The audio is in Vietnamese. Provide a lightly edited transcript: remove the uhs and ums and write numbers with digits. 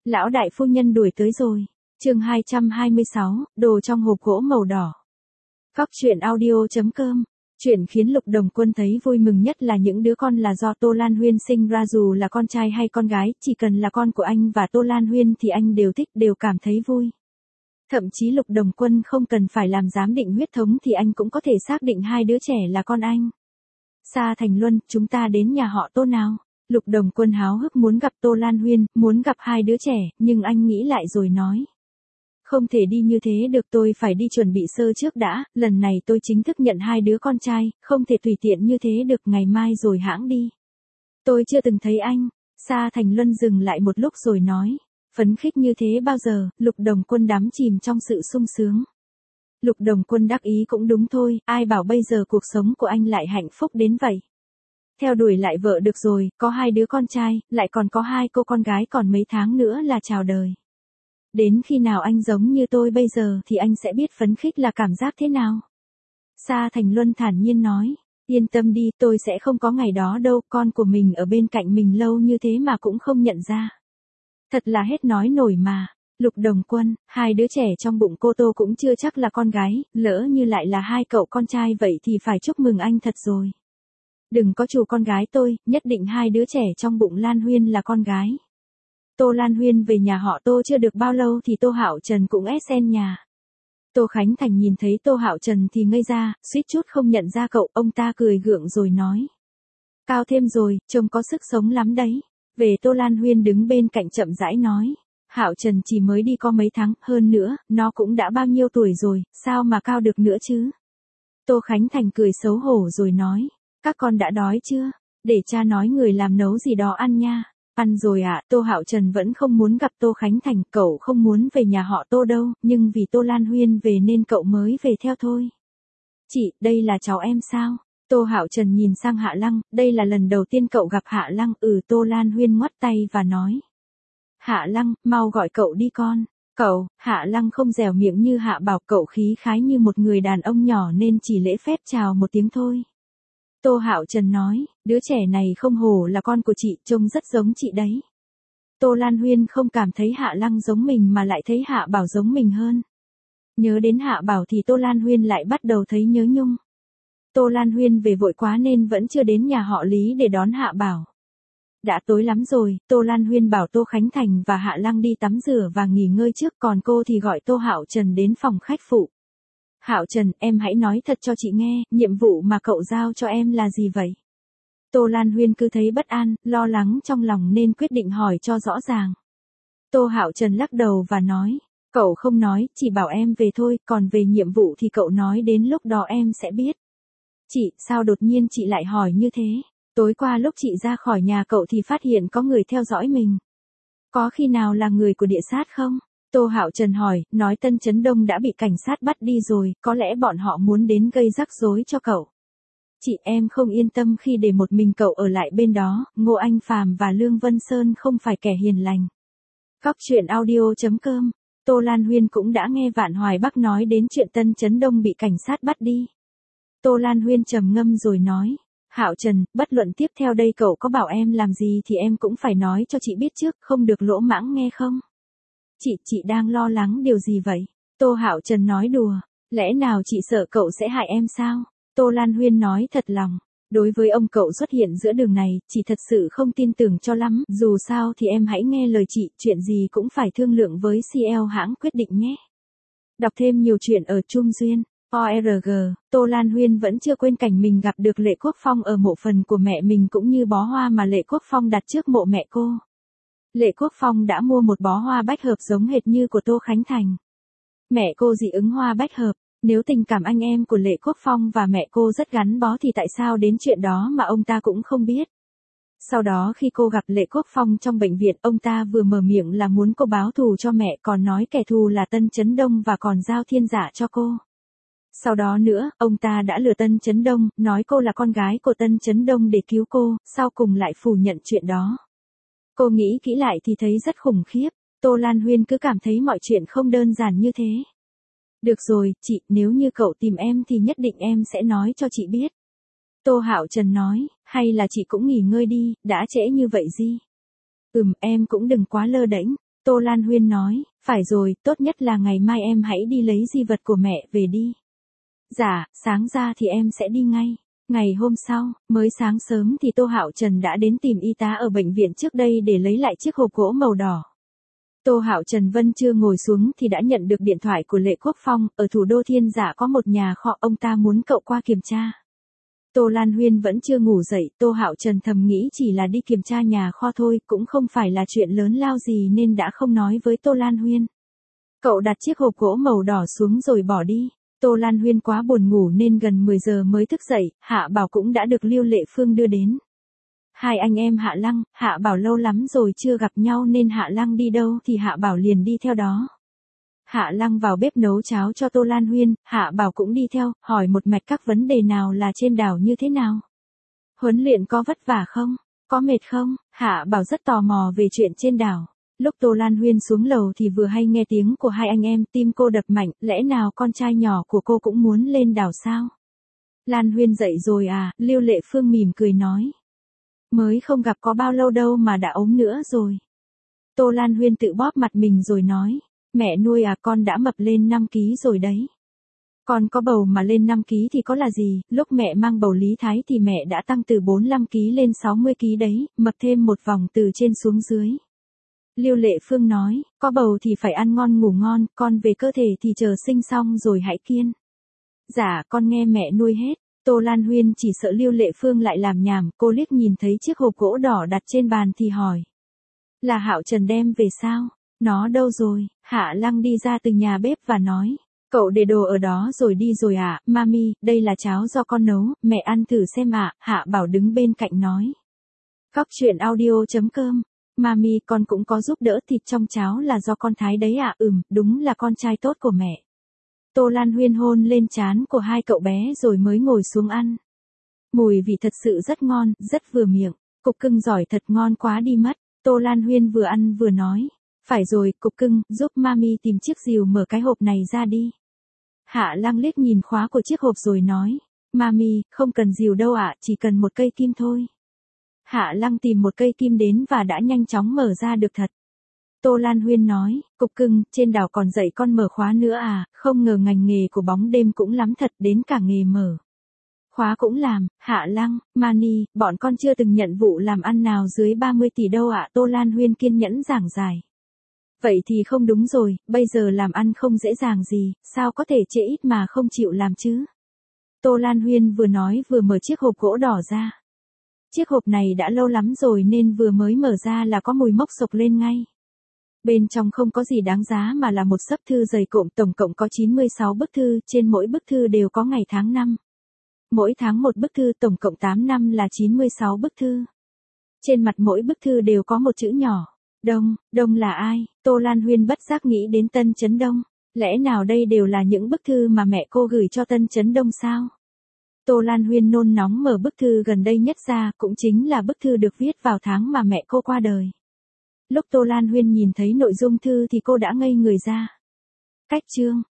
Lão đại phu nhân đuổi tới rồi. Chương 226, đồ trong hộp gỗ màu đỏ. Góc truyện audio.com. Chuyện khiến Lục Đồng Quân thấy vui mừng nhất là những đứa con là do Tô Lan Huyên sinh ra, dù là con trai hay con gái, chỉ cần là con của anh và Tô Lan Huyên thì anh đều thích, đều cảm thấy vui. Thậm chí Lục Đồng Quân không cần phải làm giám định huyết thống thì anh cũng có thể xác định hai đứa trẻ là con anh. Sa Thành Luân, chúng ta đến nhà họ Tô nào. Lục Đồng Quân háo hức muốn gặp Tô Lan Huyên, muốn gặp hai đứa trẻ, nhưng anh nghĩ lại rồi nói. Không thể đi như thế được, tôi phải đi chuẩn bị sơ trước đã, lần này tôi chính thức nhận hai đứa con trai, không thể tùy tiện như thế được, ngày mai rồi hãng đi. Tôi chưa từng thấy anh. Sa Thành Luân dừng lại một lúc rồi nói. Phấn khích như thế bao giờ? Lục Đồng Quân đắm chìm trong sự sung sướng. Lục Đồng Quân đắc ý cũng đúng thôi, ai bảo bây giờ cuộc sống của anh lại hạnh phúc đến vậy. Theo đuổi lại vợ được rồi, có hai đứa con trai, lại còn có hai cô con gái, còn mấy tháng nữa là chào đời. Đến khi nào anh giống như tôi bây giờ thì anh sẽ biết phấn khích là cảm giác thế nào. Sa Thành Luân thản nhiên nói, yên tâm đi, tôi sẽ không có ngày đó đâu, con của mình ở bên cạnh mình lâu như thế mà cũng không nhận ra. Thật là hết nói nổi mà. Lục Đồng Quân, hai đứa trẻ trong bụng cô Tô cũng chưa chắc là con gái, lỡ như lại là hai cậu con trai vậy thì phải chúc mừng anh thật rồi. Đừng có chủ con gái tôi, nhất định hai đứa trẻ trong bụng Lan Huyên là con gái. Tô Lan Huyên về nhà họ Tô chưa được bao lâu thì Tô Hạo Trần cũng xen nhà. Tô Khánh Thành nhìn thấy Tô Hạo Trần thì ngây ra, suýt chút không nhận ra cậu, ông ta cười gượng rồi nói. Cao thêm rồi, trông có sức sống lắm đấy. Về Tô Lan Huyên đứng bên cạnh chậm rãi nói. Hạo Trần chỉ mới đi có mấy tháng, hơn nữa, nó cũng đã bao nhiêu tuổi rồi, sao mà cao được nữa chứ? Tô Khánh Thành cười xấu hổ rồi nói. Các con đã đói chưa? Để cha nói người làm nấu gì đó ăn nha. Ăn rồi ạ. Tô Hạo Trần vẫn không muốn gặp Tô Khánh Thành, cậu không muốn về nhà họ Tô đâu, nhưng vì Tô Lan Huyên về nên cậu mới về theo thôi. Chị, đây là cháu em sao? Tô Hạo Trần nhìn sang Hạ Lăng, đây là lần đầu tiên cậu gặp Hạ Lăng. Tô Lan Huyên ngoắt tay và nói. Hạ Lăng, mau gọi cậu đi con. Cậu, Hạ Lăng không dẻo miệng như Hạ Bảo, cậu khí khái như một người đàn ông nhỏ nên chỉ lễ phép chào một tiếng thôi. Tô Hạo Trần nói, đứa trẻ này không hổ là con của chị, trông rất giống chị đấy. Tô Lan Huyên không cảm thấy Hạ Lăng giống mình mà lại thấy Hạ Bảo giống mình hơn. Nhớ đến Hạ Bảo thì Tô Lan Huyên lại bắt đầu thấy nhớ nhung. Tô Lan Huyên về vội quá nên vẫn chưa đến nhà họ Lý để đón Hạ Bảo. Đã tối lắm rồi, Tô Lan Huyên bảo Tô Khánh Thành và Hạ Lăng đi tắm rửa và nghỉ ngơi trước, còn cô thì gọi Tô Hạo Trần đến phòng khách phụ. Hạo Trần, em hãy nói thật cho chị nghe, nhiệm vụ mà cậu giao cho em là gì vậy? Tô Lan Huyên cứ thấy bất an, lo lắng trong lòng nên quyết định hỏi cho rõ ràng. Tô Hạo Trần lắc đầu và nói, cậu không nói, chỉ bảo em về thôi, còn về nhiệm vụ thì cậu nói đến lúc đó em sẽ biết. Chị, sao đột nhiên chị lại hỏi như thế? Tối qua lúc chị ra khỏi nhà cậu thì phát hiện có người theo dõi mình. Có khi nào là người của địa sát không? Tô Hạo Trần hỏi, nói Tân Chấn Đông đã bị cảnh sát bắt đi rồi, có lẽ bọn họ muốn đến gây rắc rối cho cậu. Chị, em không yên tâm khi để một mình cậu ở lại bên đó, Ngô Anh Phàm và Lương Vân Sơn không phải kẻ hiền lành. Góc truyện audio.com. Tô Lan Huyên cũng đã nghe Vạn Hoài Bắc nói đến chuyện Tân Chấn Đông bị cảnh sát bắt đi. Tô Lan Huyên trầm ngâm rồi nói. Hạo Trần, bất luận tiếp theo đây cậu có bảo em làm gì thì em cũng phải nói cho chị biết trước, không được lỗ mãng nghe không? Chị đang lo lắng điều gì vậy? Tô Hạo Trần nói đùa, lẽ nào chị sợ cậu sẽ hại em sao? Tô Lan Huyên nói thật lòng, đối với ông cậu xuất hiện giữa đường này, chị thật sự không tin tưởng cho lắm, dù sao thì em hãy nghe lời chị, chuyện gì cũng phải thương lượng với CL hãng quyết định nhé. Đọc thêm nhiều chuyện ở Trung Duyên. ORG, Tô Lan Huyên vẫn chưa quên cảnh mình gặp được Lệ Quốc Phong ở mộ phần của mẹ mình cũng như bó hoa mà Lệ Quốc Phong đặt trước mộ mẹ cô. Lệ Quốc Phong đã mua một bó hoa bách hợp giống hệt như của Tô Khánh Thành. Mẹ cô dị ứng hoa bách hợp, nếu tình cảm anh em của Lệ Quốc Phong và mẹ cô rất gắn bó thì tại sao đến chuyện đó mà ông ta cũng không biết. Sau đó khi cô gặp Lệ Quốc Phong trong bệnh viện, ông ta vừa mở miệng là muốn cô báo thù cho mẹ, còn nói kẻ thù là Tân Chấn Đông và còn giao thiên giả cho cô. Sau đó nữa, ông ta đã lừa Tân Chấn Đông, nói cô là con gái của Tân Chấn Đông để cứu cô, sau cùng lại phủ nhận chuyện đó. Cô nghĩ kỹ lại thì thấy rất khủng khiếp, Tô Lan Huyên cứ cảm thấy mọi chuyện không đơn giản như thế. Được rồi, chị, nếu như cậu tìm em thì nhất định em sẽ nói cho chị biết. Tô Hạo Trần nói, hay là chị cũng nghỉ ngơi đi, đã trễ như vậy gì? Em cũng đừng quá lơ đễnh. Tô Lan Huyên nói, phải rồi, tốt nhất là ngày mai em hãy đi lấy di vật của mẹ về đi. Dạ, sáng ra thì em sẽ đi ngay. Ngày hôm sau, mới sáng sớm thì Tô Hạo Trần đã đến tìm y tá ở bệnh viện trước đây để lấy lại chiếc hộp gỗ màu đỏ. Tô Hạo Trần Vân chưa ngồi xuống thì đã nhận được điện thoại của Lệ Quốc Phong, ở thủ đô Thiên Dạ có một nhà kho, ông ta muốn cậu qua kiểm tra. Tô Lan Huyên vẫn chưa ngủ dậy, Tô Hạo Trần thầm nghĩ chỉ là đi kiểm tra nhà kho thôi, cũng không phải là chuyện lớn lao gì nên đã không nói với Tô Lan Huyên. Cậu đặt chiếc hộp gỗ màu đỏ xuống rồi bỏ đi. Tô Lan Huyên quá buồn ngủ nên gần 10 giờ mới thức dậy, Hạ Bảo cũng đã được Lưu Lệ Phương đưa đến. Hai anh em Hạ Lăng, Hạ Bảo lâu lắm rồi chưa gặp nhau nên Hạ Lăng đi đâu thì Hạ Bảo liền đi theo đó. Hạ Lăng vào bếp nấu cháo cho Tô Lan Huyên, Hạ Bảo cũng đi theo, hỏi một mạch các vấn đề nào là trên đảo như thế nào. Huấn luyện có vất vả không? Có mệt không? Hạ Bảo rất tò mò về chuyện trên đảo. Lúc Tô Lan Huyên xuống lầu thì vừa hay nghe tiếng của hai anh em, tim cô đập mạnh, lẽ nào con trai nhỏ của cô cũng muốn lên đảo sao? Lan Huyên dậy rồi à, Lưu Lệ Phương mỉm cười nói. Mới không gặp có bao lâu đâu mà đã ốm nữa rồi. Tô Lan Huyên tự bóp mặt mình rồi nói, mẹ nuôi à, con đã mập lên 5 ký rồi đấy. Con có bầu mà lên 5 ký thì có là gì, lúc mẹ mang bầu Lý Thái thì mẹ đã tăng từ 45 ký lên 60 ký đấy, mập thêm một vòng từ trên xuống dưới. Lưu Lệ Phương nói, có bầu thì phải ăn ngon ngủ ngon, con về cơ thể thì chờ sinh xong rồi hãy kiêng. Dạ, con nghe mẹ nuôi hết. Tô Lan Huyên chỉ sợ Lưu Lệ Phương lại làm nhảm, cô liếc nhìn thấy chiếc hộp gỗ đỏ đặt trên bàn thì hỏi. Là Hạo Trần đem về sao? Nó đâu rồi? Hạ Lăng đi ra từ nhà bếp và nói. Cậu để đồ ở đó rồi đi rồi à, mami, đây là cháo do con nấu, mẹ ăn thử xem ạ, Hạ Bảo đứng bên cạnh nói. Cóc truyện audio.com. Mami, con cũng có giúp đỡ, thịt trong cháo là do con thái đấy ạ, đúng là con trai tốt của mẹ. Tô Lan Huyên hôn lên trán của hai cậu bé rồi mới ngồi xuống ăn. Mùi vị thật sự rất ngon, rất vừa miệng, cục cưng giỏi thật ngon quá đi mất. Tô Lan Huyên vừa ăn vừa nói. Phải rồi, cục cưng, giúp mami tìm chiếc rìu mở cái hộp này ra đi. Hạ Lăng liếc nhìn khóa của chiếc hộp rồi nói. Mami, không cần rìu đâu ạ, chỉ cần một cây kim thôi. Hạ Lăng tìm một cây kim đến và đã nhanh chóng mở ra được thật. Tô Lan Huyên nói, cục cưng, trên đảo còn dạy con mở khóa nữa à, không ngờ ngành nghề của bóng đêm cũng lắm thật, đến cả nghề mở khóa cũng làm. Hạ Lăng, Mani, bọn con chưa từng nhận vụ làm ăn nào dưới 30 tỷ đâu ạ. Tô Lan Huyên kiên nhẫn giảng giải. Vậy thì không đúng rồi, bây giờ làm ăn không dễ dàng gì, sao có thể chê ít mà không chịu làm chứ? Tô Lan Huyên vừa nói vừa mở chiếc hộp gỗ đỏ ra. Chiếc hộp này đã lâu lắm rồi nên vừa mới mở ra là có mùi mốc sộc lên ngay. Bên trong không có gì đáng giá mà là một xấp thư dày cộm, tổng cộng có 96 bức thư, trên mỗi bức thư đều có ngày tháng năm. Mỗi tháng một bức thư, tổng cộng 8 năm là 96 bức thư. Trên mặt mỗi bức thư đều có một chữ nhỏ. Đông, Đông là ai? Tô Lan Huyên bất giác nghĩ đến Tân Chấn Đông. Lẽ nào đây đều là những bức thư mà mẹ cô gửi cho Tân Chấn Đông sao? Tô Lan Huyên nôn nóng mở bức thư gần đây nhất ra, cũng chính là bức thư được viết vào tháng mà mẹ cô qua đời. Lúc Tô Lan Huyên nhìn thấy nội dung thư thì cô đã ngây người ra. Cách chương.